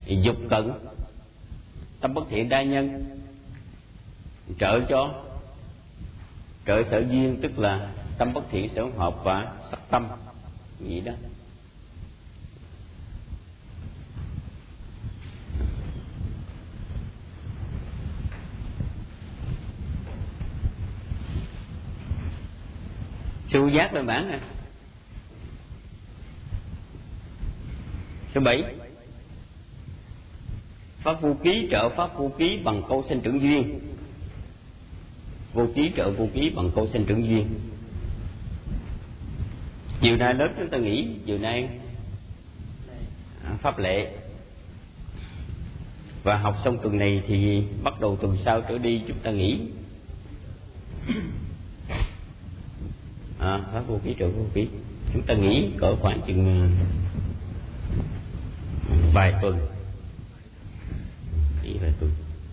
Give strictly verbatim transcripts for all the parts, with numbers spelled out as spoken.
dục cận, tâm bất thiện đa nhân, trợ cho trợ sở duyên, tức là tâm bất thiện sở hợp và sắc tâm vậy đó. Sự giác lên bản nè. Số bảy, pháp vô ký trợ pháp vô ký bằng câu sinh trưởng duyên. Vô ký trợ vô ký bằng câu sinh trưởng duyên. Chiều nay lớp chúng ta nghỉ, chiều nay pháp lệ, và học xong tuần này thì bắt đầu tuần sau trở đi chúng ta nghỉ. À, pháp vô ký trợ vô ký chúng ta nghỉ cỡ khoảng chừng vài tuần, nghỉ vài tuần.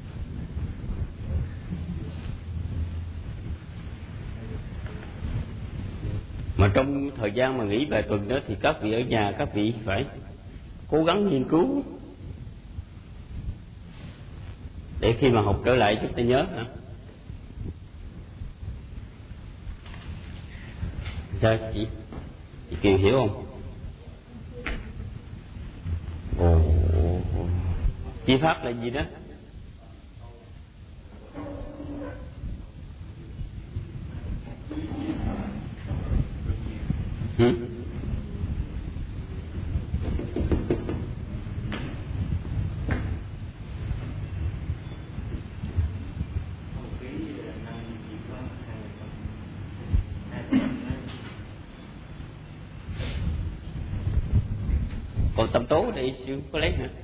Mà trong thời gian mà nghỉ vài tuần đó thì các vị ở nhà các vị phải cố gắng nghiên cứu để khi mà học trở lại chúng ta nhớ hả? Sao chị, chị Kiều hiểu không? Ồ, chi pháp là gì đó? Hmm? Còn tâm tố thì sư có lấy hả?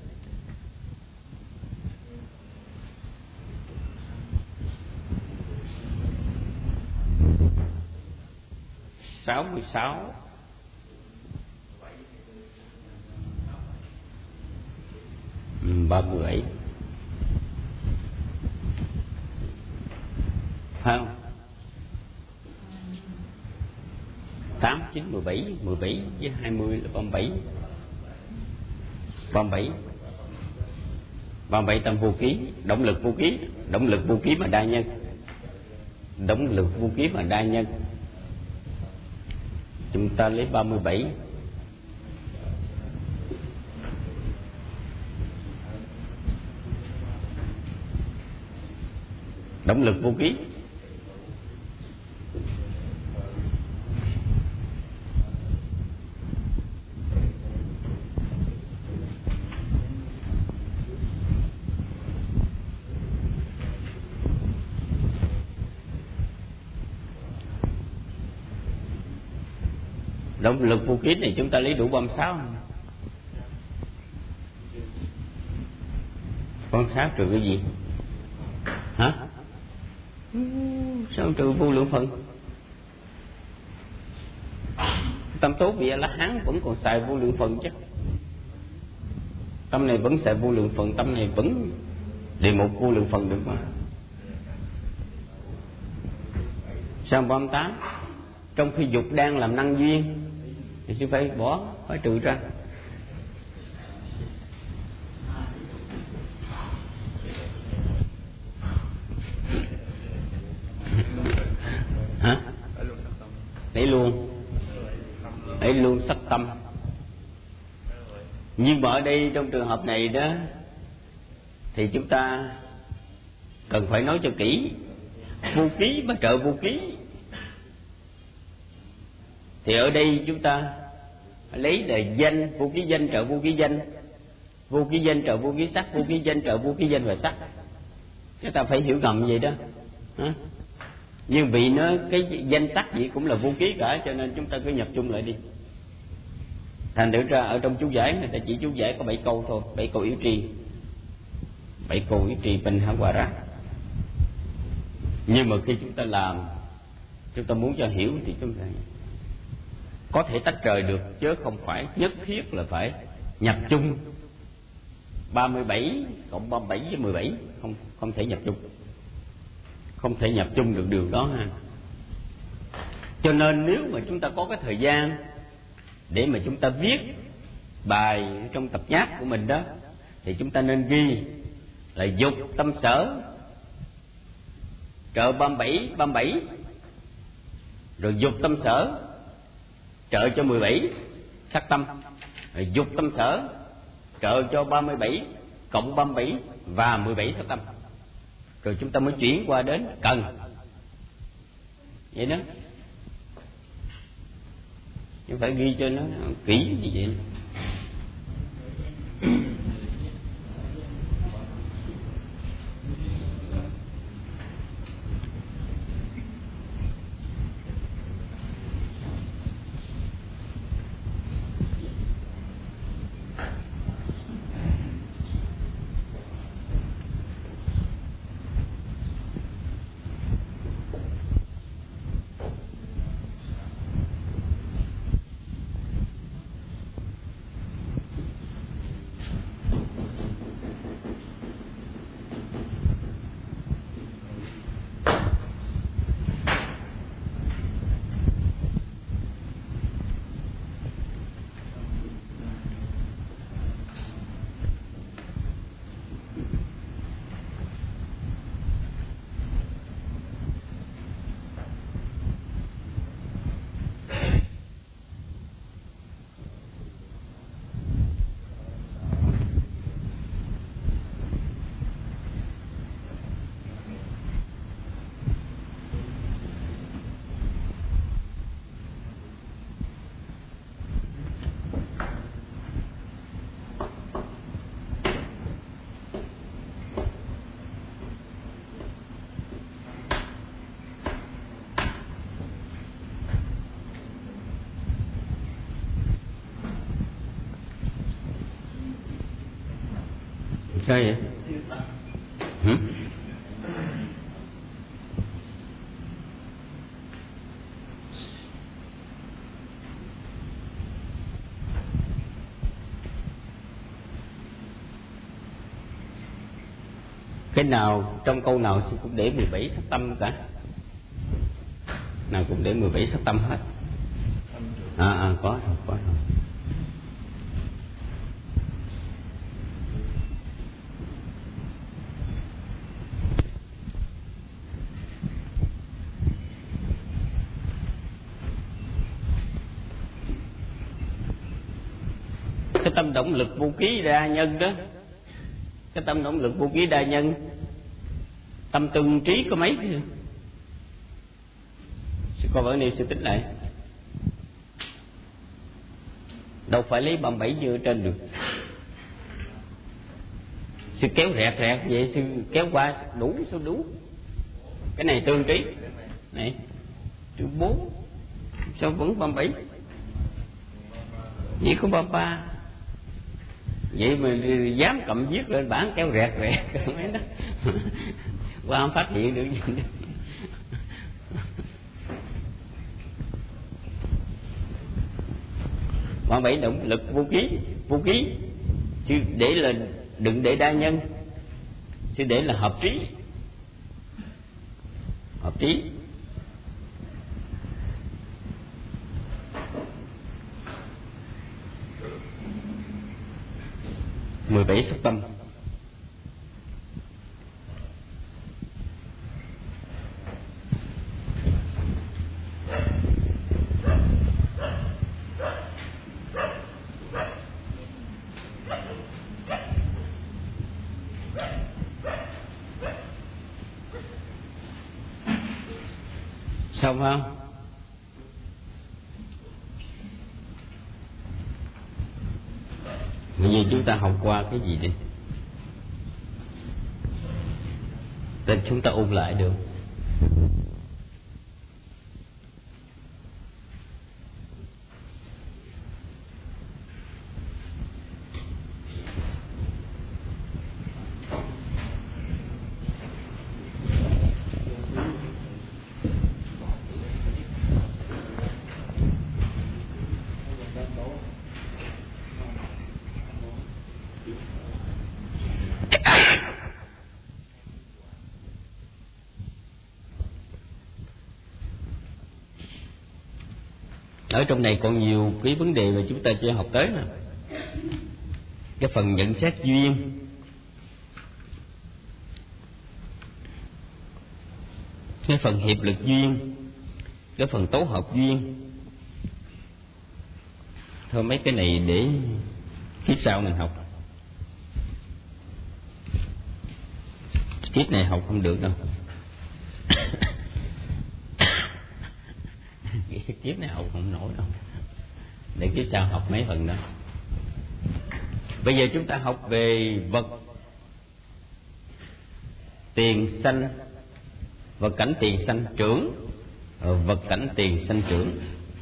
Sáu mươi sáu, ba mươi bảy, phải không? Tám, chín, mười bảy, mười bảy với hai mươi là ba mươi bảy. ba mươi bảy, ba mươi bảy tâm vô ký, động lực vô ký, động lực vô ký mà đa nhân, động lực vô ký mà đa nhân. Chúng ta lấy ba mươi bảy. Động lực vô ký. Động lực vô ký này chúng ta lấy đủ ba mươi sáu không? ba mươi sáu trừ cái gì? Hả? Sao trừ vô lượng phần? Tâm tố vị A-la hán vẫn còn xài vô lượng phần chứ. Tâm này vẫn xài vô lượng phần, tâm này vẫn đề mục vô lượng phần được mà. Sao ba mươi tám? Trong khi dục đang làm năng duyên thì sư phải bỏ, phải trừ ra. Hả? Lấy luôn, lấy luôn sắc tâm. Nhưng mà ở đây trong trường hợp này đó thì chúng ta cần phải nói cho kỹ. Vô ký mới trợ vô ký. Thì ở đây chúng ta lấy là danh, vô ký danh trợ vô ký danh, vô ký danh trợ vô ký sắc, vô ký danh trợ vô ký danh và sắc. Chúng ta phải hiểu ngầm vậy đó. Hả? Nhưng vì nó cái danh sắc gì cũng là vô ký cả, cho nên chúng ta cứ nhập chung lại đi. Thành thử ra ở trong chú giải người ta chỉ chú giải có bảy câu thôi, bảy câu yếu tri, bảy câu yếu tri bình hả quả ra. Nhưng mà khi chúng ta làm, chúng ta muốn cho hiểu thì chúng ta có thể tách rời được, chứ không phải nhất thiết là phải nhập chung ba mươi bảy cộng ba mươi bảy với mười bảy, không không thể nhập chung, không thể nhập chung được điều đó ha. Cho nên nếu mà chúng ta có cái thời gian để mà chúng ta viết bài trong tập nháp của mình đó, thì chúng ta nên ghi là dục tâm sở trợ ba mươi bảy ba mươi bảy, rồi dục tâm sở trợ cho mười bảy sắc tâm, rồi dục tâm sở trợ cho ba mươi bảy cộng ba mươi bảy và mười bảy sắc tâm, rồi chúng ta mới chuyển qua đến cần. Vậy đó, chứ phải ghi cho nó kỹ như vậy. Sao vậy? Hử? Cái nào trong câu nào cũng để mười bảy sắc tâm cả, nào cũng để mười bảy sắc tâm hết. À, à có rồi, có rồi. Cái tâm động lực vô ký đa nhân đó, cái tâm động lực vô ký đa nhân, tâm tương trí có mấy chứ? Sư coi vở này sư tính lại, đâu phải lấy ba mươi bảy như ở trên được. Sư kéo rẹt rẹt vậy, sư kéo qua đủ số đủ. Cái này tương trí này thứ bốn, sao vẫn ba mươi bảy? Chỉ có ba mươi ba. Vậy mà dám cầm viết lên bảng kéo rẹt rẹt mấy đó. Qua không phát hiện được gì đó. ba mươi bảy động lực vô ký, vô ký chứ để là đừng để đa nhân, chứ để là hợp trí, hợp trí. mười bảy sắc tâm. Xong không? Bây giờ chúng ta học qua cái gì đi, để chúng ta ôn lại được. Ở trong này còn nhiều cái vấn đề mà chúng ta chưa học tới nè. cái phần nhận xét duyên, cái phần hiệp lực duyên, cái phần tố hợp duyên. Thôi mấy cái này để kiếp sau mình học, kiếp này học không được đâu. Kiếp này học không nổi đâu, để kiếp sau học mấy phần đó. Bây giờ chúng ta học về vật tiền sanh, vật cảnh tiền sanh trưởng, vật cảnh tiền sanh trưởng.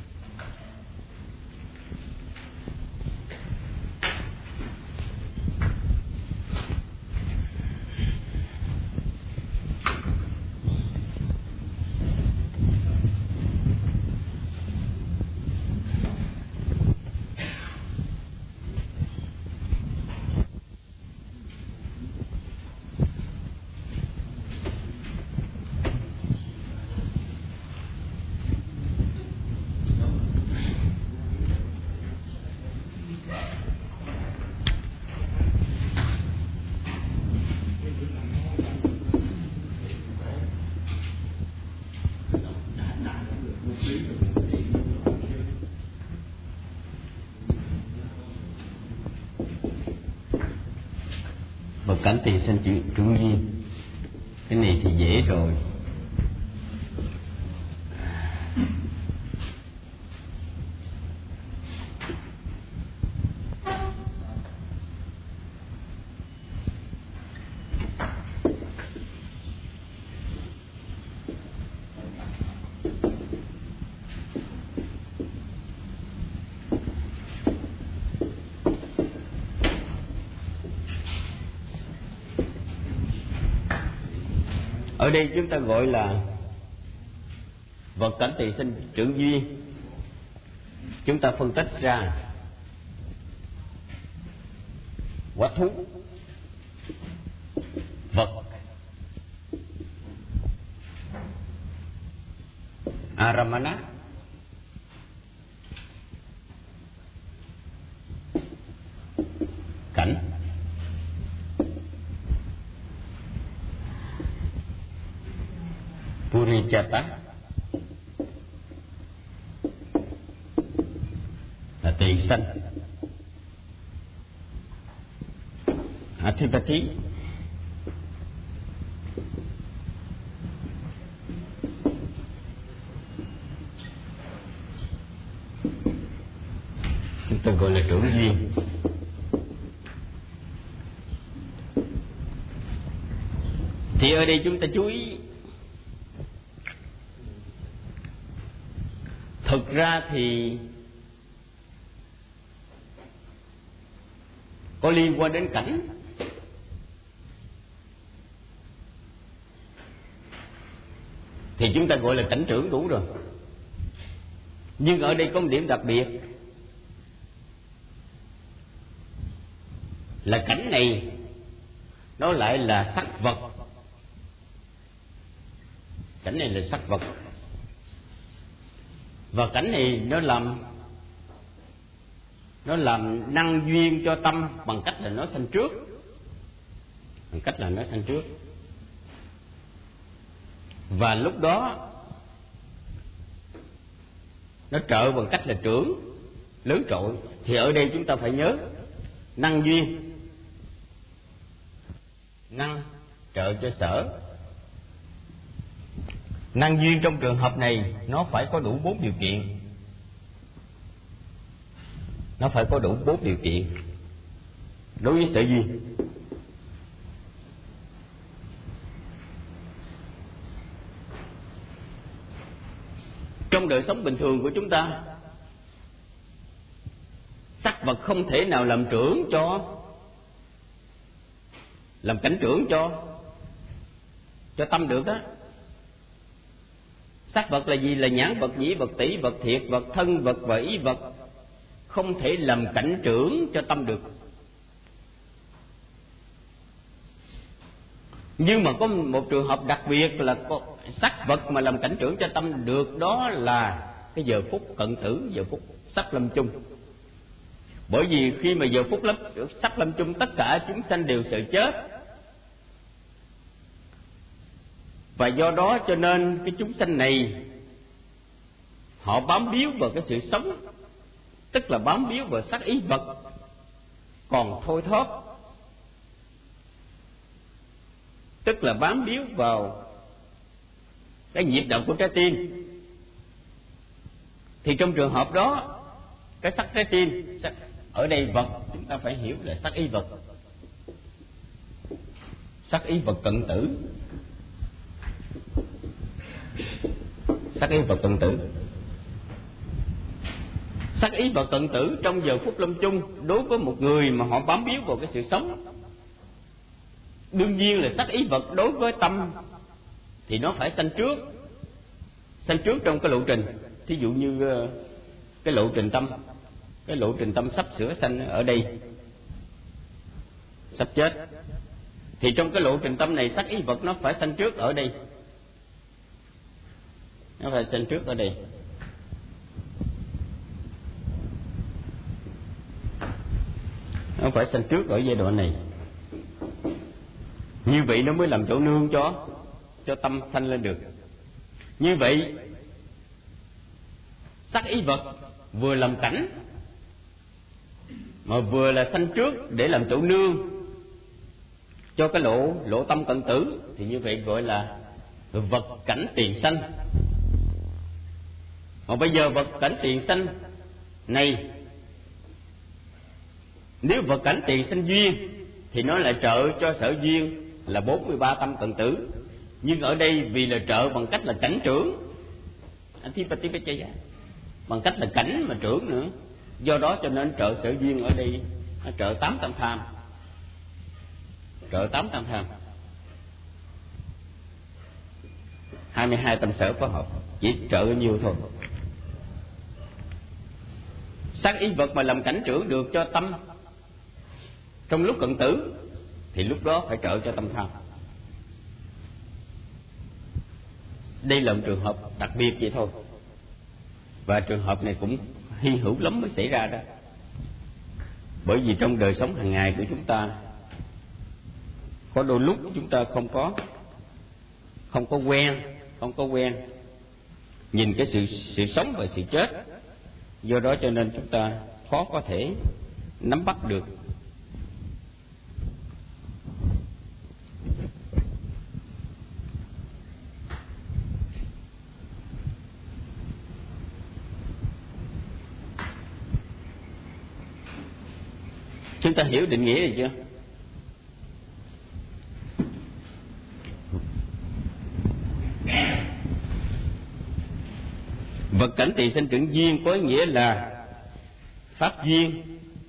Cảnh tiền sanh trưởng duyên, cái này thì dễ rồi. Ở đây chúng ta gọi là vật cảnh tiền sanh trưởng duyên. Chúng ta phân tích ra quả thú, vật, aramana, cảnh. Purijata là tiền sanh. Adhipati chúng ta gọi là trưởng duyên. Thì ở đây chúng ta chú ý, thực ra thì có liên quan đến cảnh. Thì chúng ta gọi là cảnh trưởng đủ rồi. Nhưng ở đây có một điểm đặc biệt là cảnh này nó lại là sắc vật. Cảnh này là sắc vật. Và cảnh này nó làm nó làm năng duyên cho tâm bằng cách là nó sanh trước, bằng cách là nó sanh trước. Và lúc đó nó trợ bằng cách là trưởng, lớn trội. Thì ở đây chúng ta phải nhớ năng duyên, năng trợ cho sở. Năng duyên trong trường hợp này nó phải có đủ bốn điều kiện. Nó phải có đủ bốn điều kiện đối với sở duyên. Trong đời sống bình thường của chúng ta, sắc vật không thể nào làm trưởng cho, làm cảnh trưởng cho cho tâm được á. Sắc vật là gì? Là nhãn vật, nhĩ vật, tỷ vật, thiệt vật, thân vật và ý vật. Không thể làm cảnh trưởng cho tâm được. Nhưng mà có một trường hợp đặc biệt là có sắc vật mà làm cảnh trưởng cho tâm được, đó là cái giờ phút cận tử, giờ phút sắp lâm chung. Bởi vì khi mà giờ phút lâm, sắp lâm chung, tất cả chúng sanh đều sợ chết, và do đó cho nên cái chúng sanh này họ bám víu vào cái sự sống, tức là bám víu vào sắc ý vật còn thôi thóp, tức là bám víu vào cái nhịp động của trái tim. Thì trong trường hợp đó, cái sắc trái tim, sắc, ở đây vật chúng ta phải hiểu là sắc ý vật, sắc ý vật cận tử, sắc ý vật cận tử. Sắc ý vật cận tử trong giờ phút lâm chung, đối với một người mà họ bám víu vào cái sự sống, đương nhiên là sắc ý vật đối với tâm thì nó phải sanh trước, sanh trước trong cái lộ trình. Thí dụ như cái lộ trình tâm, cái lộ trình tâm sắp sửa sanh ở đây, sắp chết, thì trong cái lộ trình tâm này sắc ý vật nó phải sanh trước ở đây, nó phải sanh trước ở đây. Nó phải sanh trước ở giai đoạn này. Như vậy nó mới làm chỗ nương cho cho tâm sanh lên được. Như vậy sắc ý vật vừa làm cảnh mà vừa là sanh trước để làm chỗ nương cho cái lộ lộ tâm cận tử, thì như vậy gọi là vật cảnh tiền sanh. Mà bây giờ vật cảnh tiền sanh này, nếu vật cảnh tiền sanh duyên thì nó lại trợ cho sở duyên là bốn mươi ba tâm cận tử. Nhưng ở đây vì là trợ bằng cách là cảnh trưởng, bằng cách là cảnh mà trưởng nữa, do đó cho nên trợ sở duyên ở đây nó trợ tám tâm tham, trợ tám tâm tham, hai mươi hai tâm sở phối hợp, chỉ trợ nhiều thôi. Sắc ý vật mà làm cảnh trưởng được cho tâm trong lúc cận tử thì lúc đó phải trợ cho tâm tham. Đây là một trường hợp đặc biệt vậy thôi, và trường hợp này cũng hy hữu lắm mới xảy ra đó. Bởi vì trong đời sống hàng ngày của chúng ta, có đôi lúc chúng ta không có không có quen, không có quen nhìn cái sự sự sống và sự chết, do đó cho nên chúng ta khó có thể nắm bắt được. Chúng ta hiểu định nghĩa rồi chưa? Vật cảnh tiền sanh trưởng duyên có ý nghĩa là pháp duyên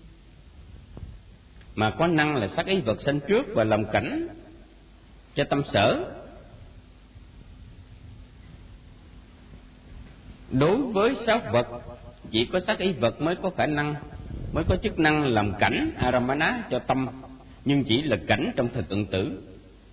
mà có năng là sắc ý vật sanh trước và làm cảnh cho tâm sở. Đối với sáu vật, chỉ có sắc ý vật mới có khả năng, mới có chức năng làm cảnh aramana cho tâm, nhưng chỉ là cảnh trong thời cận tử.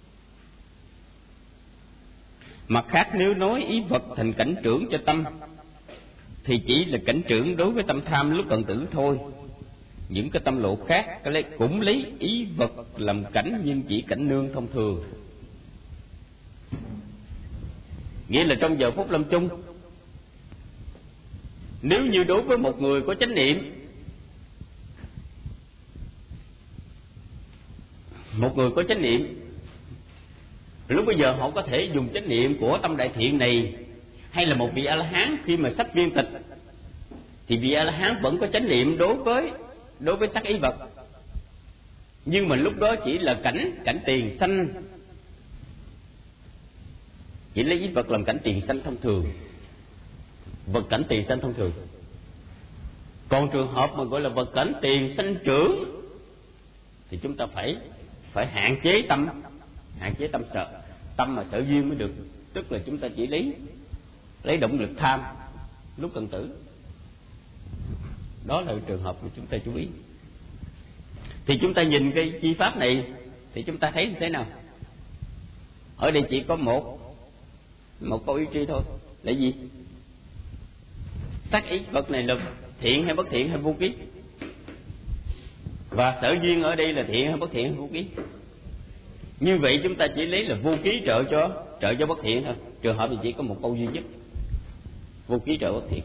Mặt khác, nếu nói ý vật thành cảnh trưởng cho tâm thì chỉ là cảnh trưởng đối với tâm tham lúc cận tử thôi. Những cái tâm lộ khác cái lấy, cũng lấy ý vật làm cảnh, nhưng chỉ cảnh nương thông thường. Nghĩa là trong giờ phút lâm chung, nếu như đối với một người có chánh niệm, một người có chánh niệm, lúc bây giờ họ có thể dùng chánh niệm của tâm đại thiện này, hay là một vị A La Hán khi mà sắp viên tịch, thì vị A La Hán vẫn có chánh niệm đối với đối với sắc ý vật, nhưng mà lúc đó chỉ là cảnh cảnh tiền sanh, chỉ lấy ý vật làm cảnh tiền sanh thông thường, vật cảnh tiền sanh thông thường. Còn trường hợp mà gọi là vật cảnh tiền sanh trưởng thì chúng ta phải phải hạn chế tâm, hạn chế tâm sợ, tâm mà sở duyên mới được. Tức là chúng ta chỉ lấy lấy động lực tham lúc cận tử. Đó là trường hợp mà chúng ta chú ý. Thì chúng ta nhìn cái chi pháp này thì chúng ta thấy như thế nào? Ở đây chỉ có một một câu ý tri thôi, là gì? Sắc ý vật này là thiện hay bất thiện hay vô ký? Và sở duyên ở đây là thiện hay bất thiện, vô ký. Như vậy chúng ta chỉ lấy là vô ký trợ cho trợ cho bất thiện thôi. Trường hợp thì chỉ có một câu duy nhất, vô ký trợ bất thiện.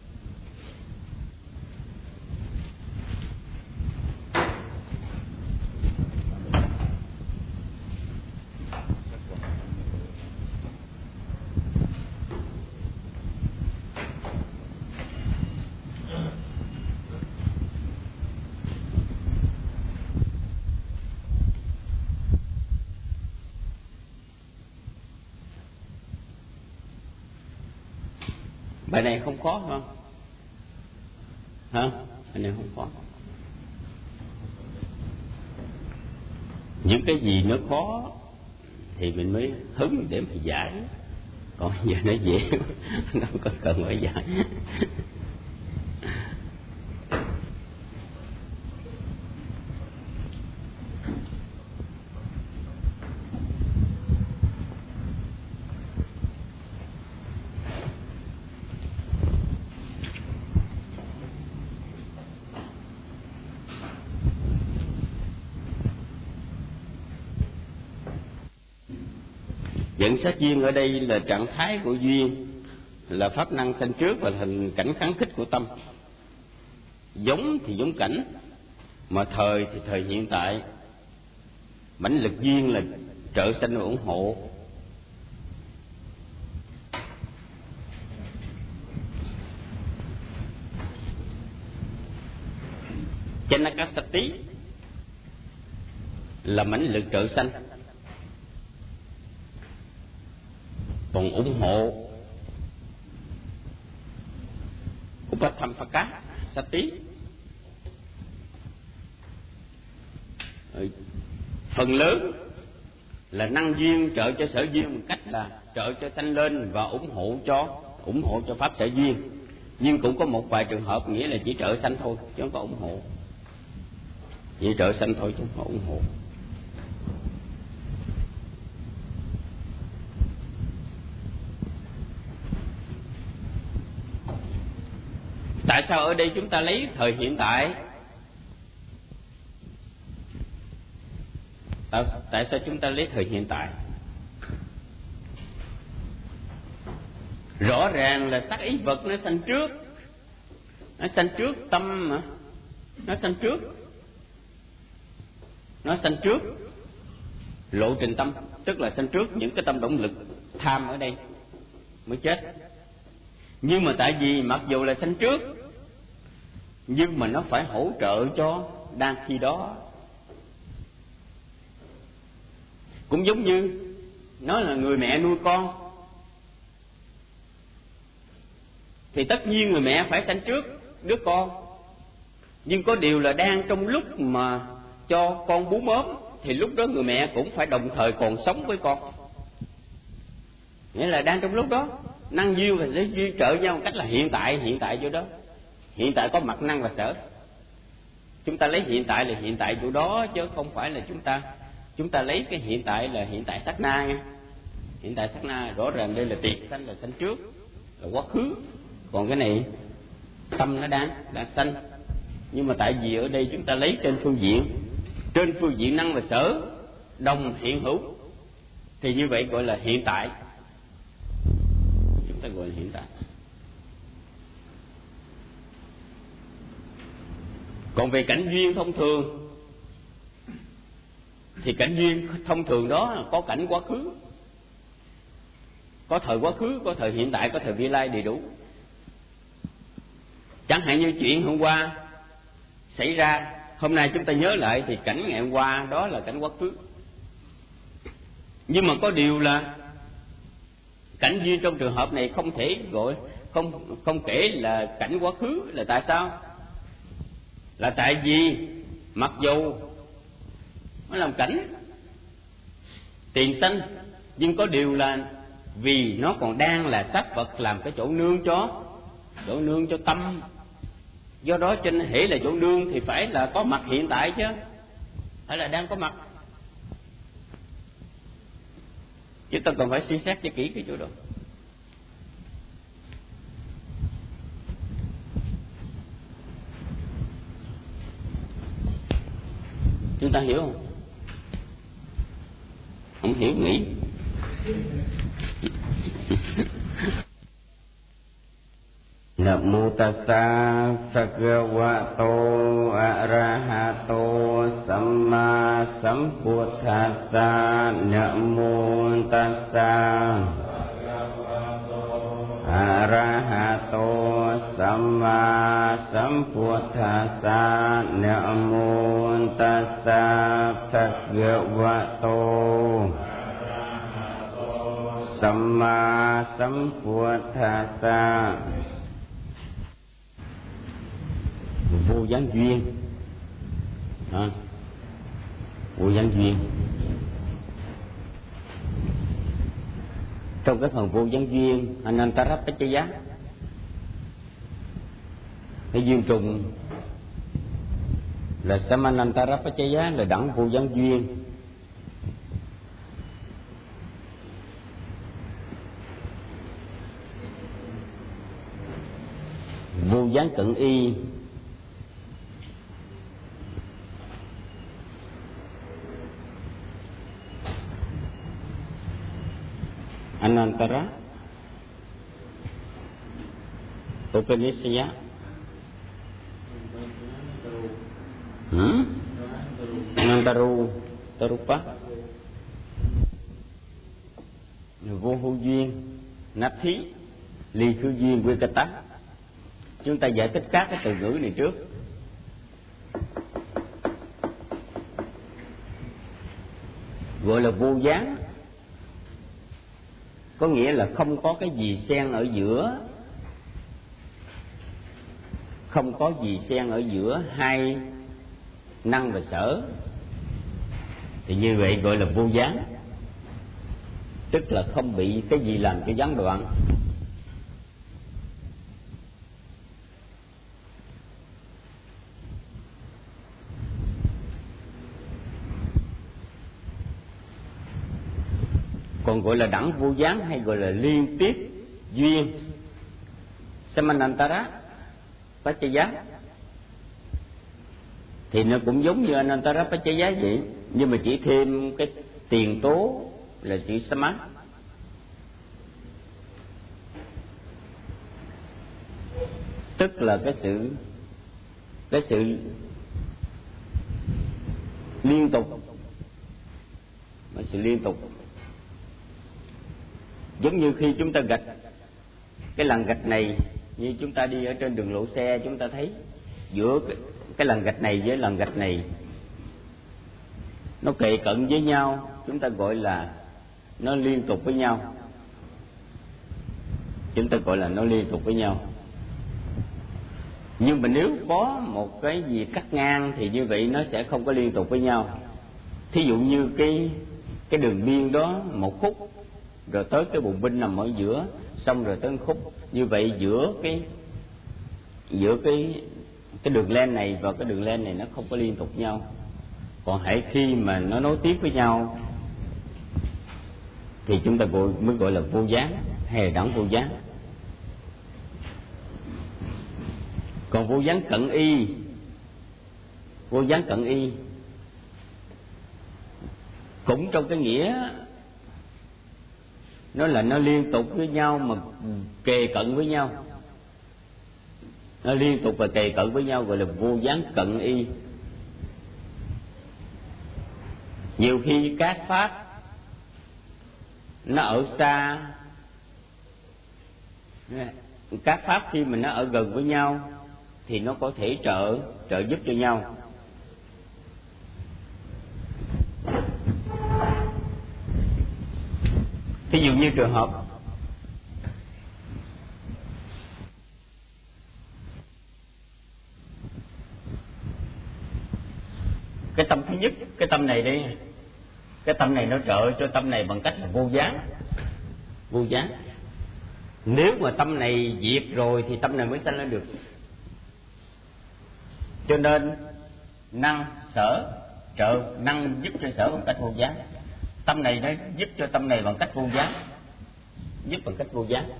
Bài này không khó phải không? Hả? Bài này không khó. Những cái gì nó khó thì mình mới hứng để mà giải. Còn giờ nó dễ, nó không có cần phải giải. Dẫn sát duyên ở đây là trạng thái của duyên, là pháp năng sanh trước và hình cảnh kháng khích của tâm. Giống thì giống cảnh, mà thời thì thời hiện tại. Mãnh lực duyên là trợ sanh và ủng hộ. Chanakasati là mãnh lực trợ sanh, còn ủng hộ Upathamphaka Sati phần lớn là năng duyên trợ cho sở duyên, một cách là trợ cho sanh lên và ủng hộ cho ủng hộ cho pháp sở duyên. Nhưng cũng có một vài trường hợp nghĩa là chỉ trợ sanh thôi chứ không có ủng hộ, chỉ trợ sanh thôi chứ không có ủng hộ. Tại sao ở đây chúng ta lấy thời hiện tại? Tại, tại sao chúng ta lấy thời hiện tại? Rõ ràng là sắc ý vật nó sanh trước, nó sanh trước tâm mà, nó sanh trước, nó sanh trước lộ trình tâm, tức là sanh trước những cái tâm động lực tham ở đây mới chết. Nhưng mà tại vì mặc dù là sanh trước, nhưng mà nó phải hỗ trợ cho đang khi đó. Cũng giống như nó là người mẹ nuôi con, thì tất nhiên người mẹ phải sanh trước đứa con. Nhưng có điều là đang trong lúc mà cho con bú mớm, thì lúc đó người mẹ cũng phải đồng thời còn sống với con. Nghĩa là đang trong lúc đó năng duyên và sẽ duyên trợ nhau một cách là hiện tại, hiện tại chỗ đó. Hiện tại có mặt năng và sở. Chúng ta lấy hiện tại là hiện tại chỗ đó, chứ không phải là chúng ta chúng ta lấy cái hiện tại là hiện tại sát na nha. Hiện tại sát na rõ ràng đây là tiền sanh, là sanh trước, là quá khứ. Còn cái này tâm nó đang đang sanh. Nhưng mà tại vì ở đây chúng ta lấy trên phương diện trên phương diện năng và sở đồng hiện hữu, thì như vậy gọi là hiện tại. Chúng ta gọi là hiện tại. Còn về cảnh duyên thông thường, thì cảnh duyên thông thường đó là có cảnh quá khứ, có thời quá khứ, có thời hiện tại, có thời vị lai đầy đủ. Chẳng hạn như chuyện hôm qua xảy ra, hôm nay chúng ta nhớ lại thì cảnh ngày hôm qua đó là cảnh quá khứ. Nhưng mà có điều là cảnh duyên trong trường hợp này không thể gọi không không kể là cảnh quá khứ. Là tại sao? Là tại vì mặc dù nó làm cảnh tiền sanh, nhưng có điều là vì nó còn đang là sắc vật làm cái chỗ nương cho chỗ nương cho tâm. Do đó cho nên hễ là chỗ nương thì phải là có mặt hiện tại chứ, phải là đang có mặt. Chúng ta cần phải suy xét cho kỹ cái chỗ đó. chúng ta hiểu không? Không hiểu nghĩ. Nam mô tassa bhagavato arahato samma sambuddhassa. Nam mô tassa arahato samma sambuddhassa. Nam mô tassa bhagavato samma sambuddhassa. Vô gián duyên, à, vô gián duyên. Trong cái phần vô gián duyên Anantarapaccaya, cái duyên trùng là Samanantarapaccaya, là đẳng vô gián duyên. Vô gián cận y Anantara Upanishaya. Hmm? Anantaru Tarupa. Vô hữu duyên Nát thí Ly khứ duyên Vikata. Chúng ta giải thích các cái từ ngữ này trước. Gọi là vô gián, có nghĩa là không có cái gì xen ở giữa, không có gì xen ở giữa hai năng và sở, thì như vậy gọi là vô gián, tức là không bị cái gì làm cho gián đoạn. Còn gọi là đẳng vô gián hay gọi là liên tiếp duyên Samanantara Paccaya thì nó cũng giống như Anantara Paccaya vậy, nhưng mà chỉ thêm cái tiền tố là chữ Sama. Tức là cái sự cái sự liên tục, cái sự liên tục. Giống như khi chúng ta gạch cái lằn gạch này, như chúng ta đi ở trên đường lộ xe, chúng ta thấy giữa cái, cái lằn gạch này với lằn gạch này nó kề cận với nhau, chúng ta gọi là nó liên tục với nhau. Chúng ta gọi là nó liên tục với nhau. Nhưng mà nếu có một cái gì cắt ngang thì như vậy nó sẽ không có liên tục với nhau. Thí dụ như cái cái đường biên đó một khúc, rồi tới cái bùng binh nằm ở giữa, xong rồi tới khúc, như vậy giữa cái giữa cái cái đường len này và cái đường len này nó không có liên tục nhau. Còn hãy khi mà nó nối tiếp với nhau thì chúng ta gọi, mới gọi là vô gián hay là đẳng vô gián. Còn vô gián cận y, vô gián cận y cũng trong cái nghĩa nó là nó liên tục với nhau mà kề cận với nhau, nó liên tục và kề cận với nhau, gọi là vô gián cận y. Nhiều khi các pháp nó ở xa, các pháp khi mà nó ở gần với nhau thì nó có thể trợ trợ giúp cho nhau. Ví dụ như trường hợp cái tâm thứ nhất, cái tâm này đi, cái tâm này nó trợ cho tâm này bằng cách là vô gián. Vô gián. Nếu mà tâm này diệt rồi thì tâm này mới sanh lên được. Cho nên năng sở trợ, năng giúp cho sở bằng cách vô gián. Tâm này nó giúp cho tâm này bằng cách vô gián, giúp bằng cách vô gián.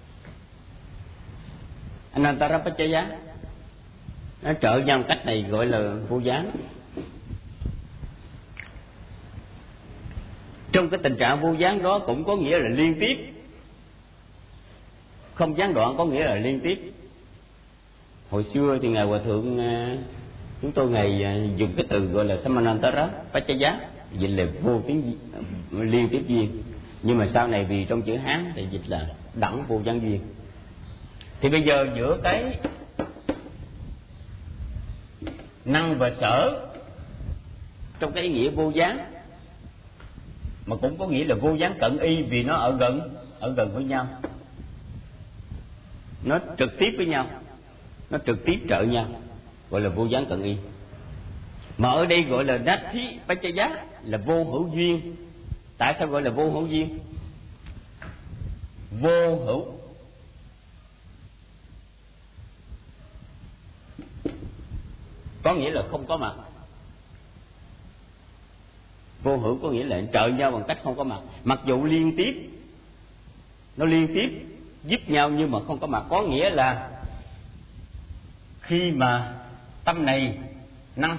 Anantara Paccaya nó trợ nhau cách này gọi là vô gián. Trong cái tình trạng vô gián đó cũng có nghĩa là liên tiếp, không gián đoạn có nghĩa là liên tiếp. Hồi xưa thì ngài hòa thượng chúng tôi ngài dùng cái từ gọi là Samanantara Pachaya, dịch là vô tiếng liên tiếp duyên, nhưng mà sau này vì trong chữ Hán thì dịch là đẳng vô gián duyên. Thì bây giờ giữa cái năng và sở trong cái ý nghĩa vô gián, mà cũng có nghĩa là vô gián cận y, vì nó ở gần ở gần với nhau, nó trực tiếp với nhau, nó trực tiếp trợ nhau, gọi là vô gián cận y. Mà ở đây gọi là Nathi Pachaya là vô hữu duyên. Tại sao gọi là vô hữu duyên? Vô hữu có nghĩa là không có mặt. Vô hữu có nghĩa là trợ nhau bằng cách không có mặt. Mặc dù liên tiếp, nó liên tiếp giúp nhau nhưng mà không có mặt. Có nghĩa là khi mà tâm này năng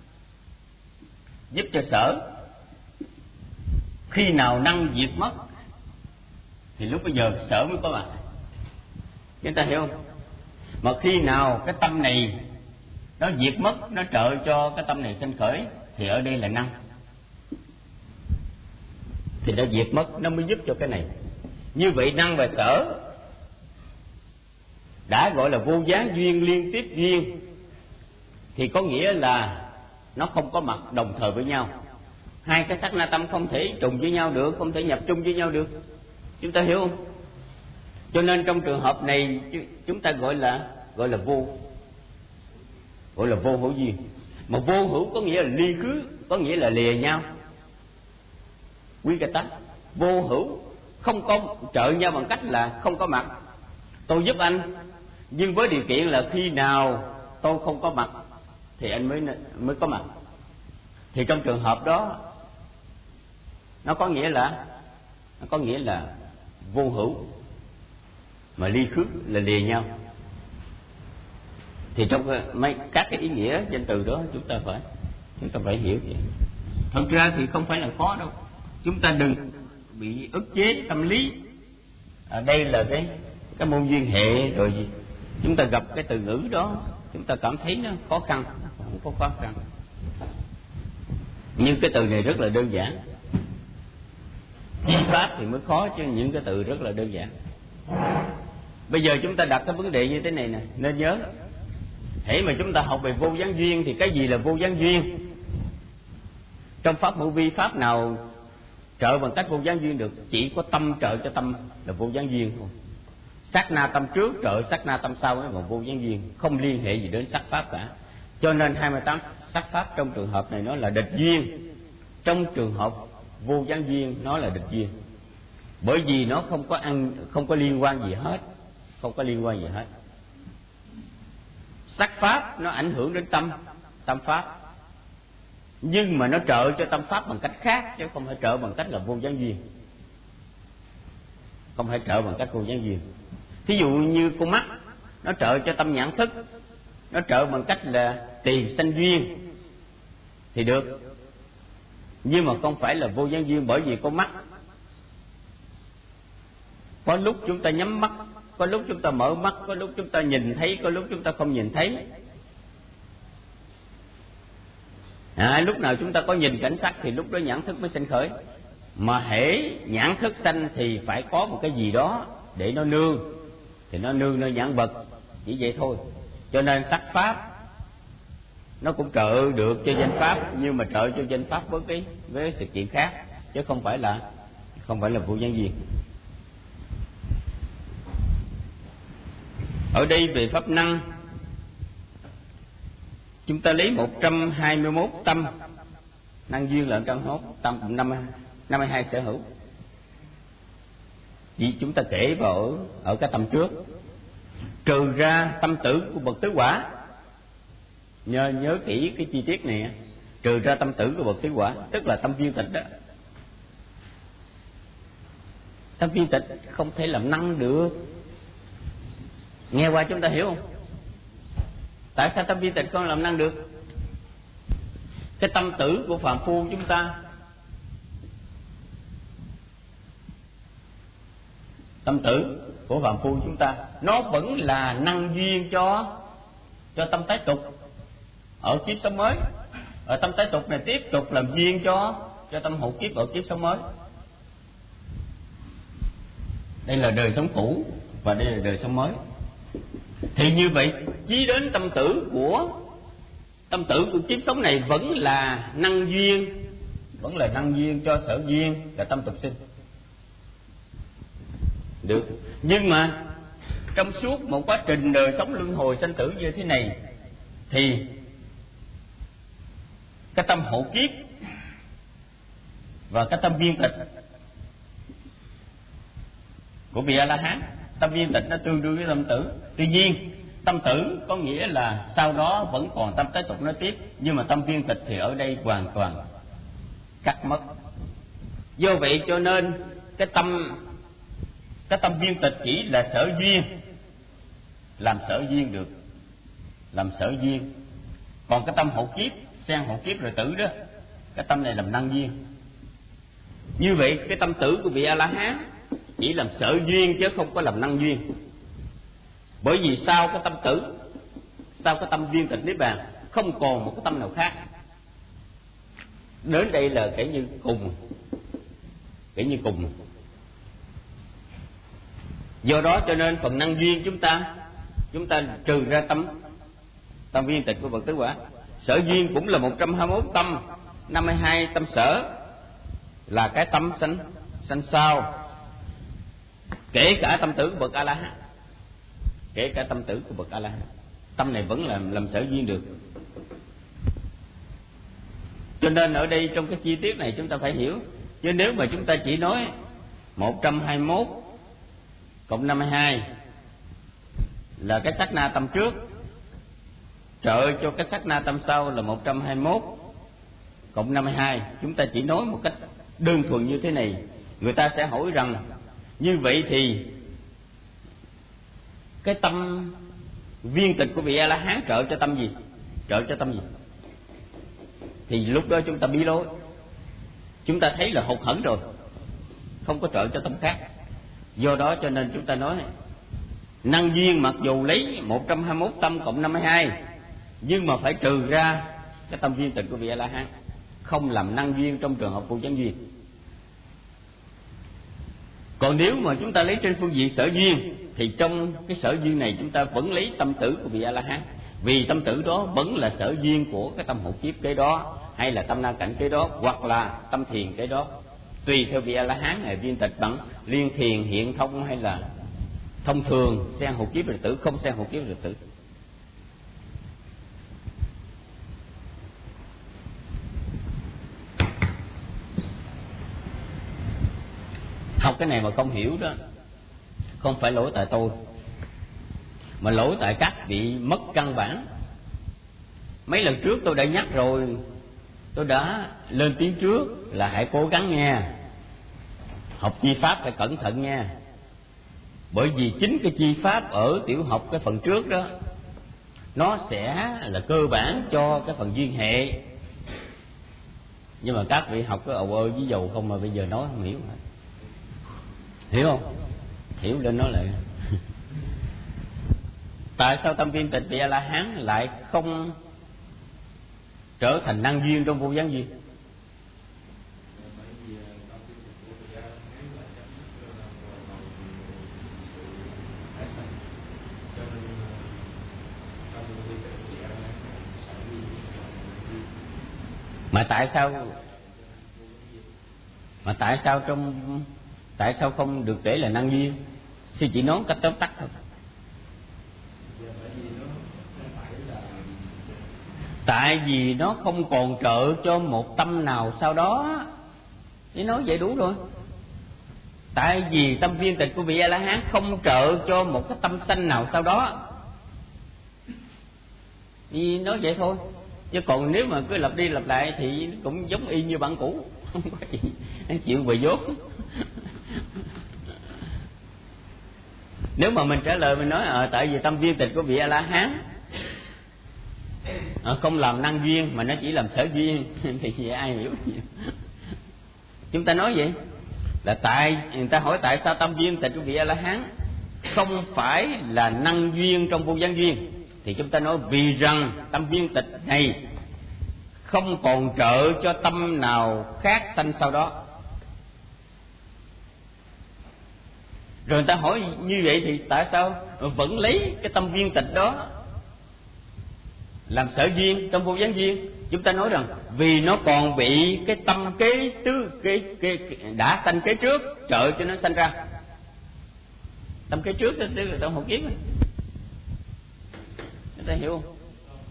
giúp cho sở, khi nào năng diệt mất thì lúc bây giờ sở mới có mặt. Chúng ta hiểu không? Mà khi nào cái tâm này nó diệt mất, nó trợ cho cái tâm này sinh khởi, thì ở đây là năng, thì nó diệt mất, nó mới giúp cho cái này. Như vậy năng và sở đã gọi là vô gián duyên, liên tiếp duyên, thì có nghĩa là nó không có mặt đồng thời với nhau. Hai cái sát na tâm không thể trùng với nhau được, không thể nhập trung với nhau được. Chúng ta hiểu không? Cho nên trong trường hợp này chúng ta gọi là gọi là vô, gọi là vô hữu duyên. Mà vô hữu có nghĩa là ly khứ, có nghĩa là lìa nhau. Quý cái tắc vô hữu không có trợ nhau bằng cách là không có mặt. Tôi giúp anh, nhưng với điều kiện là khi nào tôi không có mặt thì anh mới mới có mặt. Thì trong trường hợp đó nó có nghĩa là nó có nghĩa là vô hữu, mà ly khứ là lìa nhau. Thì trong mấy các cái ý nghĩa danh từ đó chúng ta phải chúng ta phải hiểu vậy. Thật ra thì không phải là khó đâu. Chúng ta đừng bị ức chế tâm lý. Ở đây là cái cái môn duyên hệ rồi gì, chúng ta gặp cái từ ngữ đó chúng ta cảm thấy nó khó khăn, không có khó khăn. Nhưng cái từ này rất là đơn giản. Chi pháp thì mới khó, chứ những cái từ rất là đơn giản. Bây giờ chúng ta đặt cái vấn đề như thế này nè, nên nhớ, hễ mà chúng ta học về vô gián duyên thì cái gì là vô gián duyên? Trong pháp hữu vi, pháp nào trợ bằng cách vô gián duyên được? Chỉ có tâm trợ cho tâm là vô gián duyên thôi. Sát na tâm trước trợ sát na tâm sau mới là vô gián duyên, không liên hệ gì đến sắc pháp cả. Cho nên hai mươi tám sắc pháp trong trường hợp này nó là địch duyên. Trong trường hợp vô gián duyên nó là địch duyên, bởi vì nó không có ăn không có liên quan gì hết, không có liên quan gì hết. Sắc pháp nó ảnh hưởng đến tâm tâm pháp, nhưng mà nó trợ cho tâm pháp bằng cách khác, chứ không phải trợ bằng cách là vô gián duyên, không phải trợ bằng cách vô gián duyên. Thí dụ như con mắt nó trợ cho tâm nhãn thức, nó trợ bằng cách là tiền sanh duyên thì được, nhưng mà không phải là vô gián duyên. Bởi vì con mắt có lúc chúng ta nhắm mắt, có lúc chúng ta mở mắt, có lúc chúng ta nhìn thấy, có lúc chúng ta không nhìn thấy. À, lúc nào chúng ta có nhìn cảnh sắc thì lúc đó nhãn thức mới sinh khởi. Mà hễ nhãn thức sanh thì phải có một cái gì đó để nó nương, thì nó nương nơi nhãn vật, chỉ vậy thôi. Cho nên sắc pháp nó cũng trợ được cho danh pháp, nhưng mà trợ cho danh pháp với cái với sự kiện khác, chứ không phải là không phải là vô gián duyên. Ở đây về pháp năng, chúng ta lấy một trăm hai mươi mốt tâm, năng duyên là một trăm hai mươi mốt tâm, năm năm mươi hai sở hữu. Vì chúng ta kể vào ở, ở cái tâm trước, trừ ra tâm tử của bậc tứ quả. Nhớ nhớ kỹ cái chi tiết này, trừ ra tâm tử của bậc tứ quả, tức là tâm viên tịch đó. Tâm viên tịch không thể làm năng được. Nghe qua chúng ta hiểu không? Tại sao tâm viên tịch không làm năng được? Cái tâm tử của phàm phu chúng ta tâm tử của phàm phu chúng ta, nó vẫn là năng duyên cho cho tâm tái tục ở kiếp sống mới. Ở tâm tái tục này tiếp tục làm duyên cho cho tâm hộ kiếp ở kiếp sống mới. Đây là đời sống cũ và đây là đời sống mới. Thì như vậy chí đến tâm tử của tâm tử của kiếp sống này vẫn là năng duyên, vẫn là năng duyên cho sở duyên là tâm tục sinh. Được. Nhưng mà trong suốt một quá trình đời sống luân hồi sanh tử như thế này thì cái tâm hộ kiếp và cái tâm viên tịch của vị A La Hán, tâm viên tịch nó tương đương với tâm tử. Tuy nhiên tâm tử có nghĩa là sau đó vẫn còn tâm tái tục nói tiếp, nhưng mà tâm viên tịch thì ở đây hoàn toàn cắt mất. Do vậy cho nên cái tâm cái tâm viên tịch chỉ là sở duyên, làm sở duyên được, làm sở duyên. Còn cái tâm hộ kiếp, sang hộ kiếp rồi tử đó, cái tâm này làm năng duyên. Như vậy cái tâm tử của vị A La Hán chỉ làm sở duyên chứ không có làm năng duyên. Bởi vì sau cái tâm tử, sau cái tâm viên tịch niết bàn, không còn một cái tâm nào khác. Đến đây là kể như cùng, kể như cùng. Do đó cho nên phần năng duyên chúng ta, chúng ta trừ ra tâm tâm viên tịch của bậc tứ quả. Sở duyên cũng là một trăm hai mươi mốt tâm, năm mươi hai tâm sở là cái tâm sanh sanh sau. Kể cả tâm tử của bậc A La Hán, kể cả tâm tử của bậc A La Hán, tâm này vẫn làm làm sở duyên được. Cho nên ở đây trong cái chi tiết này chúng ta phải hiểu. Chứ nếu mà chúng ta chỉ nói một trăm hai mươi mốt cộng năm mươi hai là cái sát na tâm trước, trợ cho cái sát na tâm sau là một trăm hai mươi mốt cộng năm mươi hai, chúng ta chỉ nói một cách đơn thuần như thế này, người ta sẽ hỏi rằng như vậy thì cái tâm viên tịch của vị A La Hán trợ cho tâm gì? Trợ cho tâm gì? Thì lúc đó chúng ta bí lối, chúng ta thấy là hụt hẫng rồi, không có trợ cho tâm khác. Do đó cho nên chúng ta nói năng duyên mặc dù lấy một trăm hai mươi mốt tâm cộng năm mươi hai, nhưng mà phải trừ ra cái tâm viên tịch của vị A La Hán, không làm năng duyên trong trường hợp phụ chánh duyên. Còn nếu mà chúng ta lấy trên phương diện sở duyên thì trong cái sở duyên này chúng ta vẫn lấy tâm tử của vị A La Hán, vì tâm tử đó vẫn là sở duyên của cái tâm hộ kiếp kế đó, hay là tâm na cảnh kế đó, hoặc là tâm thiền kế đó. Tùy theo vị A La Hán này viên tịch bằng liên thiền hiện thông hay là thông thường, xen hộ kiếp rồi tử, không xen hộ kiếp rồi tử. Học cái này mà không hiểu đó, không phải lỗi tại tôi, mà lỗi tại các vị mất căn bản. Mấy lần trước tôi đã nhắc rồi, tôi đã lên tiếng trước là hãy cố gắng nghe, học chi pháp phải cẩn thận nha. Bởi vì chính cái chi pháp ở tiểu học cái phần trước đó, nó sẽ là cơ bản cho cái phần duyên hệ. Nhưng mà các vị học cái ầu ơi với dầu không mà bây giờ nói không hiểu. Hiểu không? Hiểu lên nói lại. Tại sao tâm viên tịch vị A La Hán lại không trở thành năng duyên trong vô gián duyên? Mà tại sao Mà tại sao trong Tại sao không được để là năng duyên? Sư chỉ nói cách tóm tắt thôi. Tại vì nó không còn trợ cho một tâm nào sau đó. Chỉ nói vậy đủ rồi. Tại vì tâm viên tịch của vị A La Hán không trợ cho một cái tâm sanh nào sau đó. Vì nói vậy thôi. Chứ còn nếu mà cứ lặp đi lặp lại thì cũng giống y như bạn cũ, không có gì chuyện về vốn. Nếu mà mình trả lời mình nói ờ à, tại vì tâm viên tịch của vị A La Hán à, không làm năng duyên mà nó chỉ làm sở duyên thì ai hiểu gì? Chúng ta nói vậy. Là tại người ta hỏi tại sao tâm viên tịch của vị A La Hán không phải là năng duyên trong vô gián duyên, thì chúng ta nói vì rằng tâm viên tịch này không còn trợ cho tâm nào khác sanh sau đó. Rồi người ta hỏi như vậy thì tại sao vẫn lấy cái tâm viên tịch đó làm sở duyên trong vô gián duyên? Chúng ta nói rằng vì nó còn bị cái tâm kế tứ kế, kế, đã sanh kế trước trợ cho nó sanh ra. Tâm kế trước tức là tâm hậu kiếp. Chúng ta hiểu không?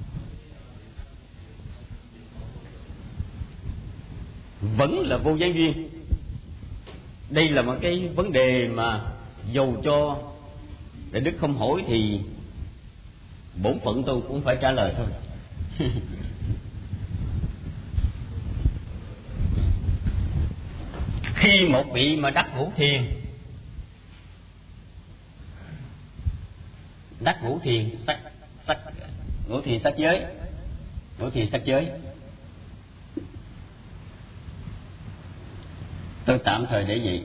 Vẫn là vô gián duyên. Đây là một cái vấn đề mà dầu cho Đại Đức không hỏi thì bổn phận tôi cũng phải trả lời thôi. Khi một vị mà đắc ngũ thiền, đắc ngũ thiền sắc sắc ngũ thiền sắc giới, ngũ thiền sắc giới, tôi tạm thời để vậy.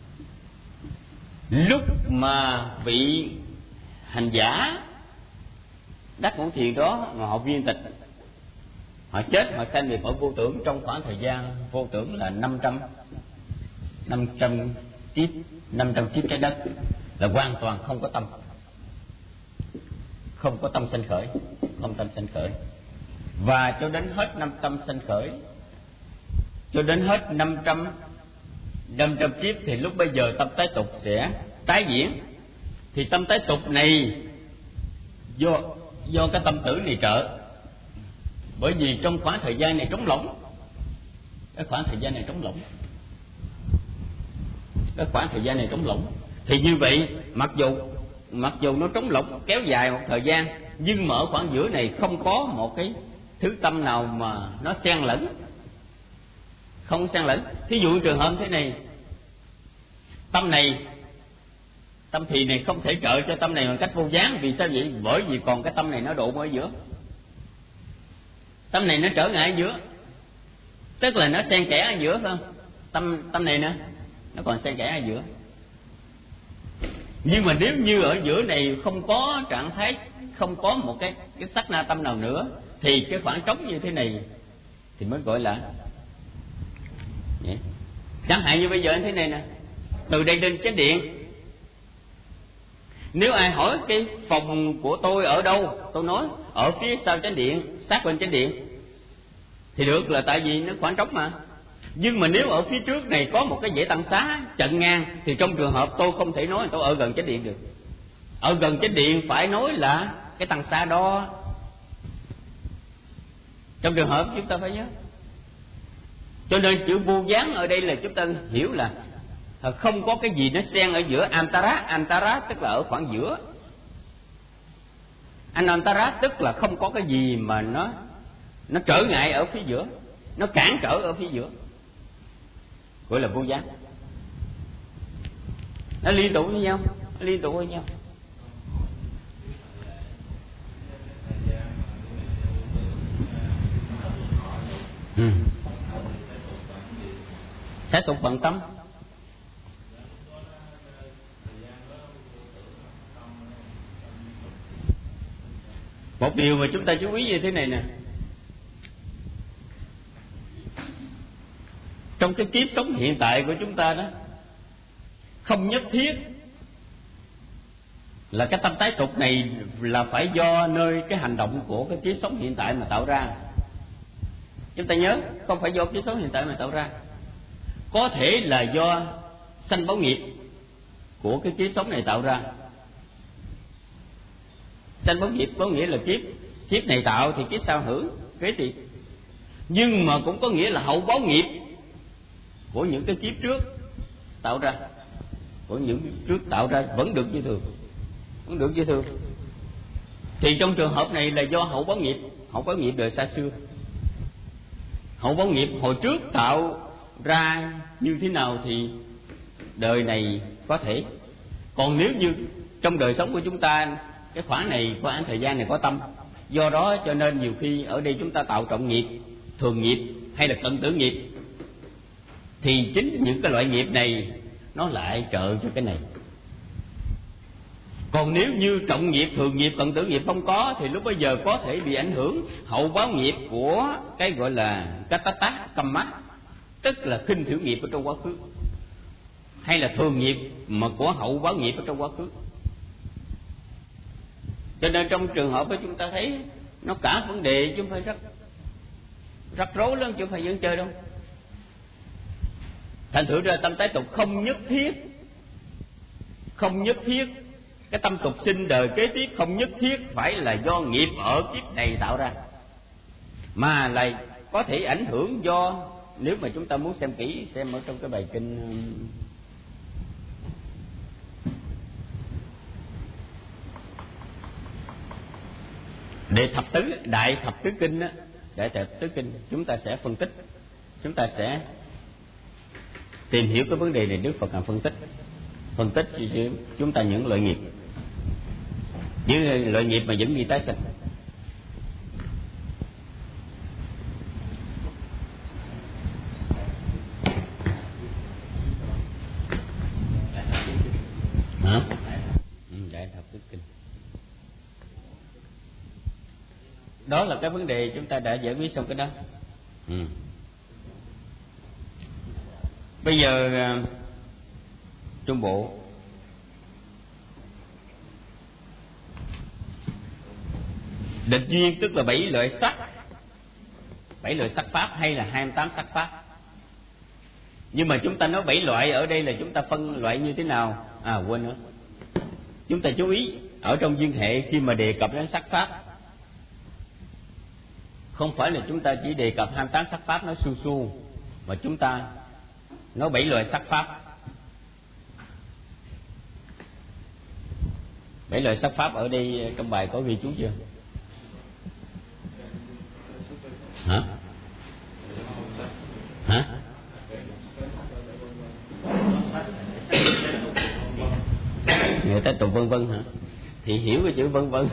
Lúc mà vị hành giả đắc ngũ thiền đó mà họ viên tịch, họ chết, họ sanh về cõi vô tưởng trong khoảng thời gian vô tưởng là năm trăm năm trăm kiếp, năm trăm kiếp trái đất, là hoàn toàn không có tâm, không có tâm sanh khởi, không tâm sanh khởi. Và cho đến hết năm tâm sanh khởi, cho đến hết năm trăm năm trăm kiếp, thì lúc bây giờ tâm tái tục sẽ tái diễn. Thì tâm tái tục này do do cái tâm tử này trợ, bởi vì trong khoảng thời gian này trống lỏng, cái khoảng thời gian này trống lỏng, cái khoảng thời gian này trống lỏng, thì như vậy mặc dù mặc dù nó trống lỏng kéo dài một thời gian, nhưng mà ở khoảng giữa này không có một cái thứ tâm nào mà nó xen lẫn, không xen lẫn. Thí dụ trường hợp thế này, tâm này, tâm thì này không thể trợ cho tâm này bằng cách vô gián. Vì sao vậy? Bởi vì còn cái tâm này nó đụng ở giữa, tâm này nó trở ngại ở giữa, tức là nó xen kẽ ở giữa, phải không? Tâm tâm này nữa, nó còn xen kẽ ở giữa. Nhưng mà nếu như ở giữa này không có trạng thái, không có một cái cái sát na tâm nào nữa, thì cái khoảng trống như thế này thì mới gọi là vậy. Chẳng hạn như bây giờ như thế này nè, từ đây lên chánh điện, nếu ai hỏi cái phòng của tôi ở đâu, tôi nói ở phía sau chánh điện, sát bên chánh điện, thì được, là tại vì nó khoảng trống mà. Nhưng mà nếu ở phía trước này có một cái dãy tăng xá chặn ngang, thì trong trường hợp tôi không thể nói tôi ở gần chánh điện được. Ở gần chánh điện phải nói là cái tăng xá đó. Trong trường hợp chúng ta phải nhớ. Cho nên chữ vô gián ở đây là chúng ta hiểu là không có cái gì nó xen ở giữa. Antara, antara tức là ở khoảng giữa. Anantara tức là không có cái gì mà nó nó trở ngại ở phía giữa, nó cản trở ở phía giữa, gọi là vô gián. Nó liên tục với nhau, nó liên tục với nhau. Ừ. Sẽ tục bằng tâm. Một điều mà chúng ta chú ý như thế này nè, trong cái kiếp sống hiện tại của chúng ta đó, không nhất thiết là cái tâm tái tục này là phải do nơi cái hành động của cái kiếp sống hiện tại mà tạo ra. Chúng ta nhớ, không phải do kiếp sống hiện tại mà tạo ra. Có thể là do sanh báo nghiệp của cái kiếp sống này tạo ra. Sanh báo nghiệp có nghĩa là kiếp kiếp này tạo thì kiếp sau hưởng kế tiếp. Nhưng mà cũng có nghĩa là hậu báo nghiệp của những cái kiếp trước tạo ra, của những trước tạo ra vẫn được như thường, vẫn được như thường. Thì trong trường hợp này là do hậu báo nghiệp, hậu báo nghiệp đời xa xưa. Hậu báo nghiệp hồi trước tạo ra như thế nào thì đời này có thể. Còn nếu như trong đời sống của chúng ta, cái khoảng này, khoảng thời gian này có tâm, do đó cho nên nhiều khi ở đây chúng ta tạo trọng nghiệp, thường nghiệp hay là cận tử nghiệp. thì chính những cái loại nghiệp này nó lại trợ cho cái này. Còn nếu như trọng nghiệp, thường nghiệp, cận tử nghiệp không có, thì lúc bấy giờ có thể bị ảnh hưởng hậu báo nghiệp của cái gọi là katata kamma, tức là khinh thiểu nghiệp ở trong quá khứ, hay là thường nghiệp mà của hậu báo nghiệp ở trong quá khứ. Cho nên trong trường hợp của chúng ta thấy nó cả vấn đề, chứ không phải rất rắc rối lắm, chứ không phải dân chơi đâu. Thành thử ra tâm tái tục không nhất thiết, không nhất thiết cái tâm tục sinh đời kế tiếp không nhất thiết phải là do nghiệp ở kiếp này tạo ra, mà là có thể ảnh hưởng do, nếu mà chúng ta muốn xem kỹ, xem ở trong cái bài kinh Đệ thập tứ, đại thập tứ kinh á, đại thập tứ kinh chúng ta sẽ phân tích, chúng ta sẽ tìm hiểu cái vấn đề này. Đức Phật là phân tích, phân tích cho chúng ta những loại nghiệp, những loại nghiệp mà vẫn đi tái sinh. Hả? Ừ, đại thập tứ kinh. Đó là cái vấn đề chúng ta đã giải quyết xong cái đó. Ừ. Bây giờ Trung Bộ địch duyên, tức là bảy loại sắc, bảy loại sắc pháp hay là hai mươi tám sắc pháp. Nhưng mà chúng ta nói bảy loại ở đây là chúng ta phân loại như thế nào? À quên nữa. Chúng ta chú ý ở trong duyên hệ khi mà đề cập đến sắc pháp, không phải là chúng ta chỉ đề cập hai mươi tám sắc pháp nói su su, mà chúng ta nói bảy loại sắc pháp. Bảy loại sắc pháp ở đây trong bài có ghi chú chưa? Hả? Hả? Người ta tụng vân vân hả? Thì hiểu cái chữ vân vân.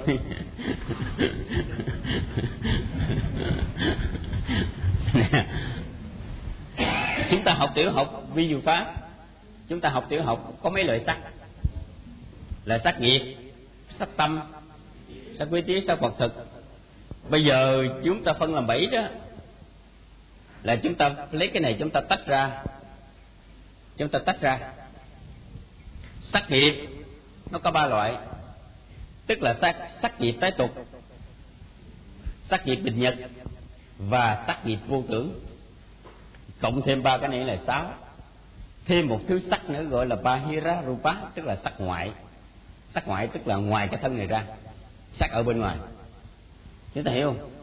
Chúng ta học tiểu học vi dụ pháp, chúng ta học tiểu học có mấy loại sắc, là sắc nghiệp, sắc tâm, sắc quý trí, sắc vật thực. Bây giờ chúng ta phân làm bảy đó, là chúng ta lấy cái này chúng ta tách ra, chúng ta tách ra. Sắc nghiệp nó có ba loại, tức là sắc sắc nghiệp tái tục, sắc nghiệp định nhật và sắc nghiệp vô tưởng. Cộng thêm ba cái này là sáu. Thêm một thứ sắc nữa gọi là Bahira Rupa, tức là sắc ngoại. Sắc ngoại tức là ngoài cái thân này ra, sắc ở bên ngoài. Chúng ta hiểu không?